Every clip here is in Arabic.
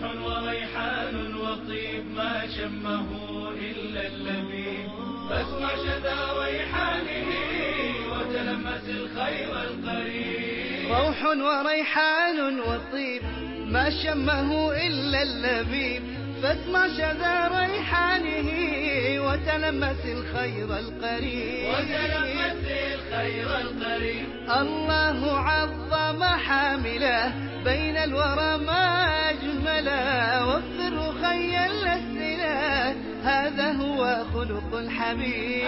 وريحان وطيب ما شمه إلا اللبيب، فاسمع شذا ريحانه وتلمس الخير القريب. روح وريحان وطيب ما شمه إلا اللبيب، فاسمع شذا ريحانه وتلمس الخير القريب. الله عظم حامله بين الورى ما أجمله، وفر خيا الأسئلة هذا هو خلق الحبيب.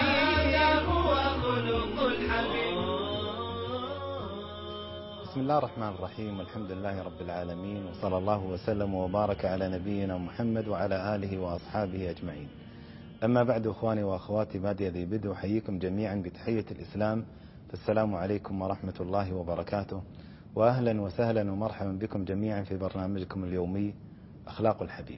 بسم الله الرحمن الرحيم، والحمد لله رب العالمين، وصلى الله وسلم وبارك على نبينا محمد وعلى آله وأصحابه أجمعين. أما بعد، أخواني وأخواتي، بادئ ذي بدء أحييكم جميعا بتحية الإسلام، فالسلام عليكم ورحمة الله وبركاته، وأهلا وسهلا ومرحبا بكم جميعا في برنامجكم اليومي أخلاق الحبيب.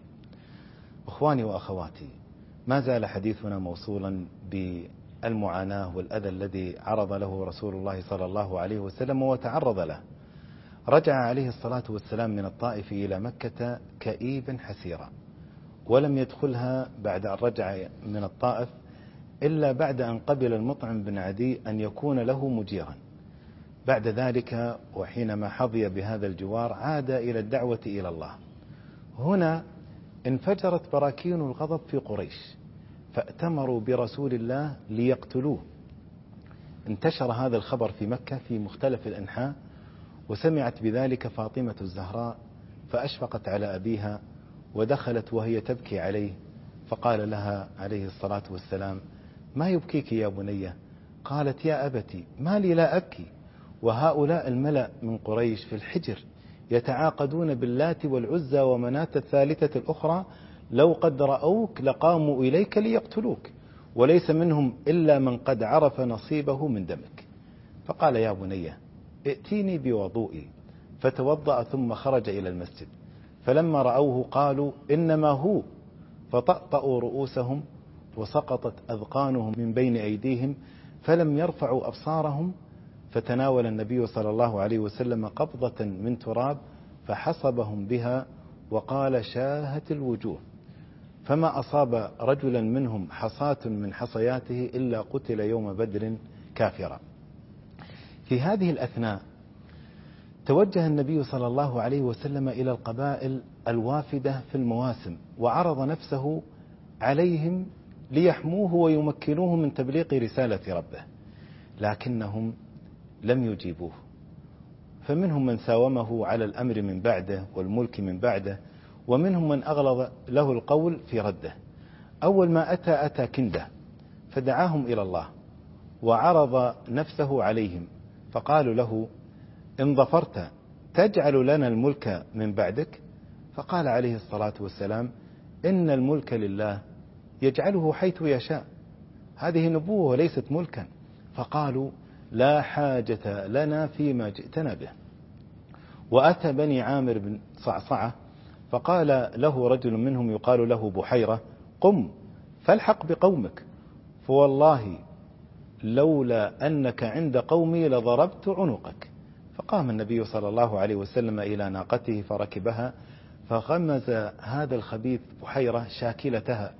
أخواني وأخواتي، ما زال حديثنا موصولا بالمعاناة والأذى الذي عرض له رسول الله صلى الله عليه وسلم وتعرض له. رجع عليه الصلاة والسلام من الطائف إلى مكة كئيبا حسيرا، ولم يدخلها بعد أن رجع من الطائف إلا بعد أن قبل المطعم بن عدي أن يكون له مجيرا. بعد ذلك وحينما حظي بهذا الجوار عاد إلى الدعوة إلى الله. هنا انفجرت براكين الغضب في قريش، فأتمروا برسول الله ليقتلوه. انتشر هذا الخبر في مكة في مختلف الأنحاء، وسمعت بذلك فاطمة الزهراء فأشفقت على أبيها ودخلت وهي تبكي عليه، فقال لها عليه الصلاة والسلام: ما يبكيك يا بنية؟ قالت: يا أبتي، ما لي لا أبكي، وهؤلاء الملأ من قريش في الحجر يتعاقدون باللات والعزى ومناة الثالثة الأخرى، لو قد رأوك لقاموا إليك ليقتلوك، وليس منهم إلا من قد عرف نصيبه من دمك. فقال: يا بنية، ائتيني بوضوئي. فتوضأ ثم خرج إلى المسجد، فلما رأوه قالوا: إنما هو، فطأطأوا رؤوسهم وسقطت أذقانهم من بين أيديهم، فلم يرفعوا أبصارهم. فتناول النبي صلى الله عليه وسلم قبضة من تراب فحصبهم بها وقال: شاهت الوجوه، فما أصاب رجلا منهم حصاة من حصياته إلا قتل يوم بدر كافرا. في هذه الأثناء توجه النبي صلى الله عليه وسلم إلى القبائل الوافدة في المواسم، وعرض نفسه عليهم ليحموه ويمكنوه من تبليغ رسالة ربه، لكنهم لم يجيبوه. فمنهم من ساومه على الأمر من بعده والملك من بعده، ومنهم من أغلظ له القول في رده. أول ما أتى كنده فدعاهم إلى الله وعرض نفسه عليهم، فقالوا له: إن ظفرت تجعل لنا الملك من بعدك؟ فقال عليه الصلاة والسلام: إن الملك لله يجعله حيث يشاء، هذه نبوة وليست ملكا. فقالوا: لا حاجة لنا فيما جئتنا به. وأتى بني عامر بن صعصعة، فقال له رجل منهم يقال له بحيرة: قم فالحق بقومك، فوالله لولا أنك عند قومي لضربت عنقك. فقام النبي صلى الله عليه وسلم إلى ناقته فركبها، فغمز هذا الخبيث بحيرة شاكلتها،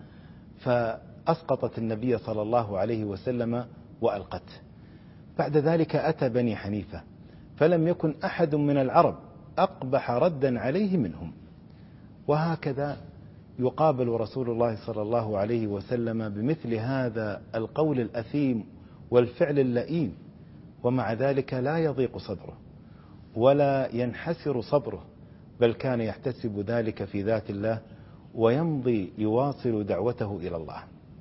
فأسقطت النبي صلى الله عليه وسلم وألقته. بعد ذلك أتى بني حنيفة، فلم يكن أحد من العرب أقبح ردا عليه منهم. وهكذا يقابل رسول الله صلى الله عليه وسلم بمثل هذا القول الأثيم والفعل اللئيم، ومع ذلك لا يضيق صدره ولا ينحسر صبره، بل كان يحتسب ذلك في ذات الله ويمضي يواصل دعوته إلى الله.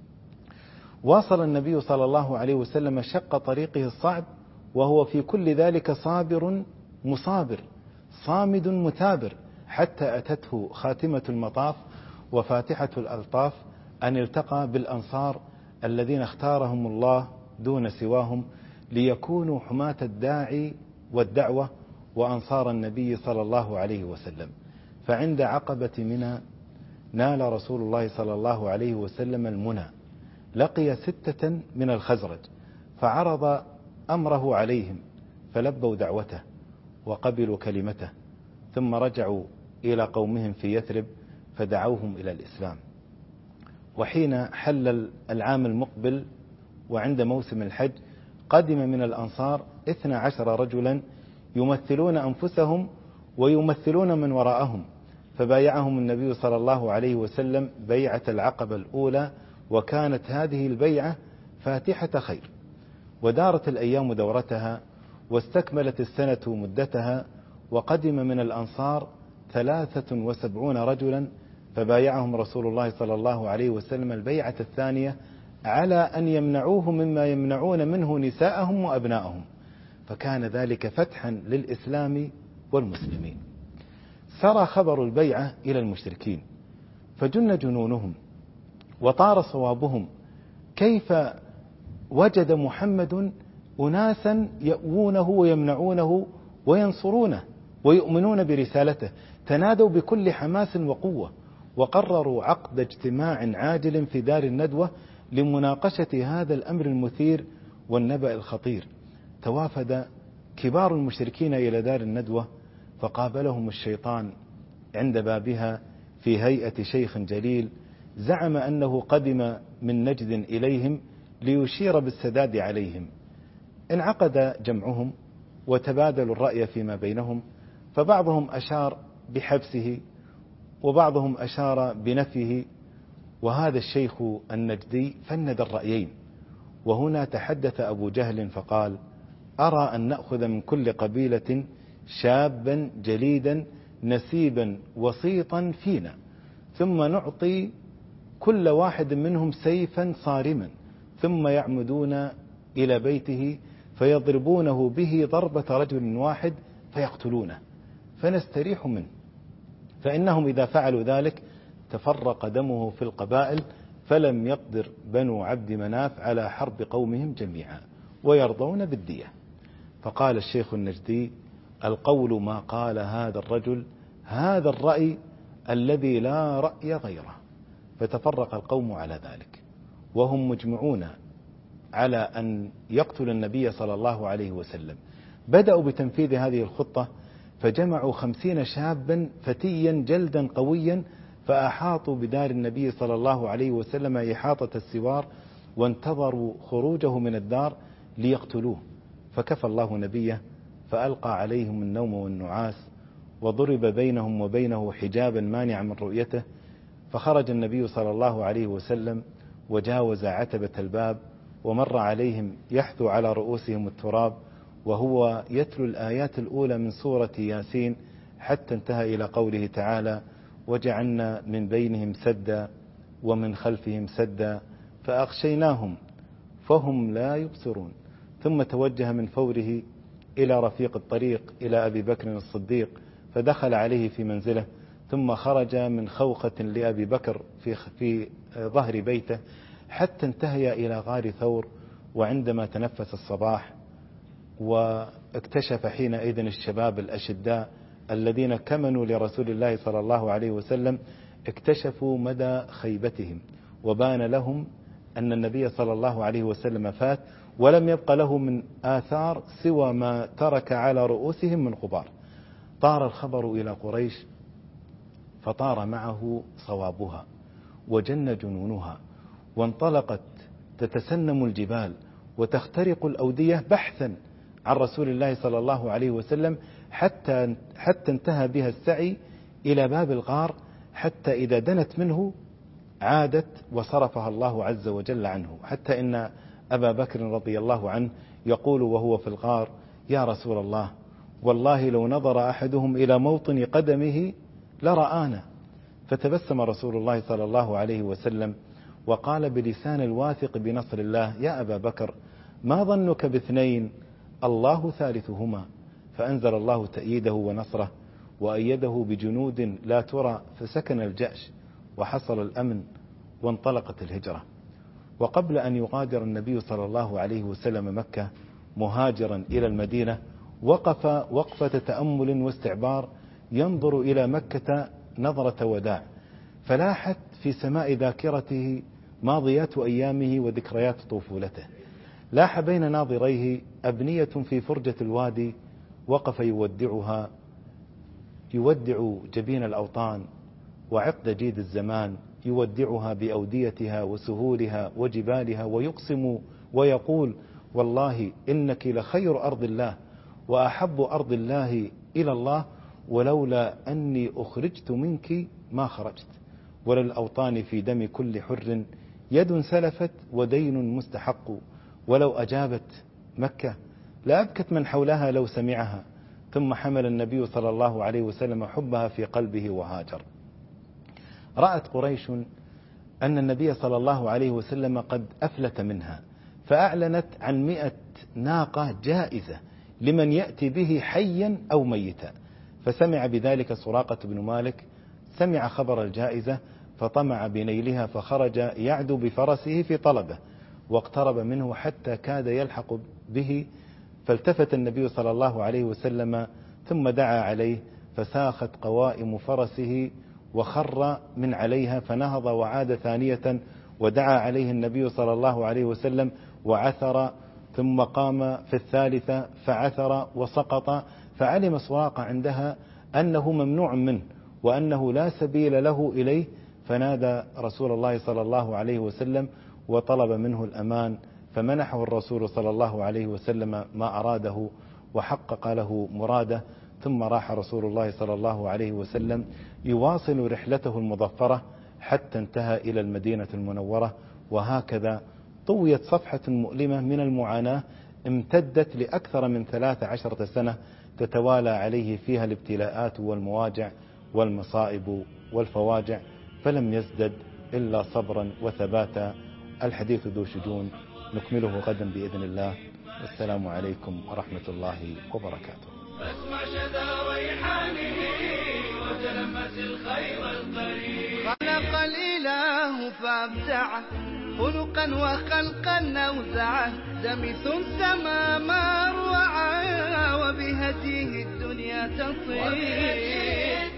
واصل النبي صلى الله عليه وسلم شق طريقه الصعب، وهو في كل ذلك صابر مصابر صامد مثابر، حتى أتته خاتمة المطاف وفاتحة الألطاف أن التقى بالأنصار الذين اختارهم الله دون سواهم ليكونوا حماة الداعي والدعوة وأنصار النبي صلى الله عليه وسلم. فعند عقبة منى نال رسول الله صلى الله عليه وسلم المنى، لقي 6 من الخزرج فعرض أمره عليهم، فلبوا دعوته وقبلوا كلمته، ثم رجعوا إلى قومهم في يثرب فدعوهم إلى الإسلام. وحين حل العام المقبل وعند موسم الحج قدم من الأنصار 12 رجلا يمثلون أنفسهم ويمثلون من وراءهم، فبايعهم النبي صلى الله عليه وسلم بيعة العقبة الأولى، وكانت هذه البيعة فاتحة خير. ودارت الأيام دورتها واستكملت السنة مدتها، وقدم من الأنصار 73 رجلا فبايعهم رسول الله صلى الله عليه وسلم البيعة الثانية على أن يمنعوه مما يمنعون منه نساءهم وأبناءهم، فكان ذلك فتحا للإسلام والمسلمين. سرى خبر البيعة إلى المشركين فجن جنونهم وطار صوابهم، كيف وجد محمد أناسا يأوونه ويمنعونه وينصرونه ويؤمنون برسالته. تنادوا بكل حماس وقوة وقرروا عقد اجتماع عاجل في دار الندوة لمناقشة هذا الأمر المثير والنبأ الخطير. توافد كبار المشركين إلى دار الندوة فقابلهم الشيطان عند بابها في هيئة شيخ جليل زعم أنه قدم من نجد إليهم ليشير بالسداد عليهم. انعقد جمعهم وتبادلوا الرأي فيما بينهم، فبعضهم أشار بحبسه وبعضهم أشار بنفيه، وهذا الشيخ النجدي فند الرأيين. وهنا تحدث أبو جهل فقال: أرى أن نأخذ من كل قبيلة شابا جليدا نسيبا وسيطا فينا، ثم نعطي كل واحد منهم سيفا صارما، ثم يعمدون إلى بيته فيضربونه به ضربة رجل واحد فيقتلونه، فنستريح منه، فإنهم إذا فعلوا ذلك تفرق دمه في القبائل، فلم يقدر بنو عبد مناف على حرب قومهم جميعا ويرضون بالدية. فقال الشيخ النجدي: القول ما قال هذا الرجل، هذا الرأي الذي لا رأي غيره. فتفرق القوم على ذلك وهم مجمعون على أن يقتل النبي صلى الله عليه وسلم. بدأوا بتنفيذ هذه الخطة، فجمعوا 50 شابا فتيا جلدا قويا، فأحاطوا بدار النبي صلى الله عليه وسلم إحاطة السوار، وانتظروا خروجه من الدار ليقتلوه. فكفى الله نبيه فألقى عليهم النوم والنعاس، وضرب بينهم وبينه حجابا مانعا من رؤيته، فخرج النبي صلى الله عليه وسلم وجاوز عتبة الباب ومر عليهم يحثو على رؤوسهم التراب وهو يتلو الآيات الأولى من سورة ياسين حتى انتهى إلى قوله تعالى: وجعلنا من بينهم سدا ومن خلفهم سدا فأغشيناهم فهم لا يبصرون. ثم توجه من فوره إلى رفيق الطريق إلى أبي بكر الصديق فدخل عليه في منزله، ثم خرج من خوخة لأبي بكر في ظهر بيته حتى انتهي إلى غار ثور. وعندما تنفس الصباح واكتشف حينئذ الشباب الأشداء الذين كمنوا لرسول الله صلى الله عليه وسلم اكتشفوا مدى خيبتهم، وبان لهم أن النبي صلى الله عليه وسلم فات ولم يبق له من آثار سوى ما ترك على رؤوسهم من غبار. طار الخبر إلى قريش فطار معه صوابها وجن جنونها، وانطلقت تتسنم الجبال وتخترق الأودية بحثا عن رسول الله صلى الله عليه وسلم، حتى انتهى بها السعي إلى باب الغار، حتى إذا دنت منه عادت وصرفها الله عز وجل عنه، حتى إن أبا بكر رضي الله عنه يقول وهو في الغار: يا رسول الله، والله لو نظر أحدهم إلى موطن قدمه لرآنا. فتبسم رسول الله صلى الله عليه وسلم وقال بلسان الواثق بنصر الله: يا أبا بكر، ما ظنك باثنين الله ثالثهما. فأنزل الله تأييده ونصره وأيده بجنود لا ترى، فسكن الجأش وحصل الأمن وانطلقت الهجرة. وقبل أن يغادر النبي صلى الله عليه وسلم مكة مهاجرا إلى المدينة وقف وقفة تأمل واستعبار ينظر إلى مكة نظرة وداع، فلاحت في سماء ذاكرته ماضيات أيامه وذكريات طفولته. لاح بين ناظريه أبنية في فرجة الوادي، وقف يودعها يودع جبين الأوطان وعقد جيد الزمان، يودعها بأوديتها وسهولها وجبالها، ويقسم ويقول: والله إنك لخير أرض الله وأحب أرض الله إلى الله، ولولا أني أخرجت منك ما خرجت، وللأوطان في دم كل حر يد سلفت ودين مستحق، ولو أجابت مكة لأبكت من حولها لو سمعها. ثم حمل النبي صلى الله عليه وسلم حبها في قلبه وهاجر. رأت قريش أن النبي صلى الله عليه وسلم قد أفلت منها، فأعلنت عن 100 ناقة جائزة لمن يأتي به حيا أو ميتا. فسمع بذلك سراقة بن مالك، سمع خبر الجائزة فطمع بنيلها، فخرج يعدو بفرسه في طلبه، واقترب منه حتى كاد يلحق به، فالتفت النبي صلى الله عليه وسلم ثم دعا عليه، فساخت قوائم فرسه وخر من عليها، فنهض وعاد ثانية، ودعا عليه النبي صلى الله عليه وسلم وعثر، ثم قام في الثالثة فعثر وسقط، فعلم سراقة عندها أنه ممنوع منه وأنه لا سبيل له إليه، فنادى رسول الله صلى الله عليه وسلم وطلب منه الأمان، فمنحه الرسول صلى الله عليه وسلم ما أراده وحقق له مراده. ثم راح رسول الله صلى الله عليه وسلم يواصل رحلته المظفرة حتى انتهى إلى المدينة المنورة. وهكذا طويت صفحة مؤلمة من المعاناة امتدت لأكثر من 13 سنة تتوالى عليه فيها الابتلاءات والمواجع والمصائب والفواجع، فلم يزدد إلا صبرا وثباتا. الحديث ذو شجون، نكمله غدا بإذن الله. والسلام عليكم ورحمة الله وبركاته. فاسمع شذا ريحانه وتلمس الخير القريب. خلق الإله فابدعه خلقا وخلقا أوزعه، دمث السما ما روعه وبهديه الدنيا تطير.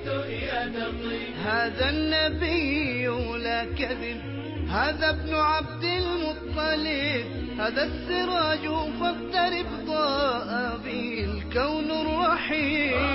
هذا النبي لا كذب، هذا ابن عبد المطلب، هذا السراج فاقترب ضاء به الكون الرحيم.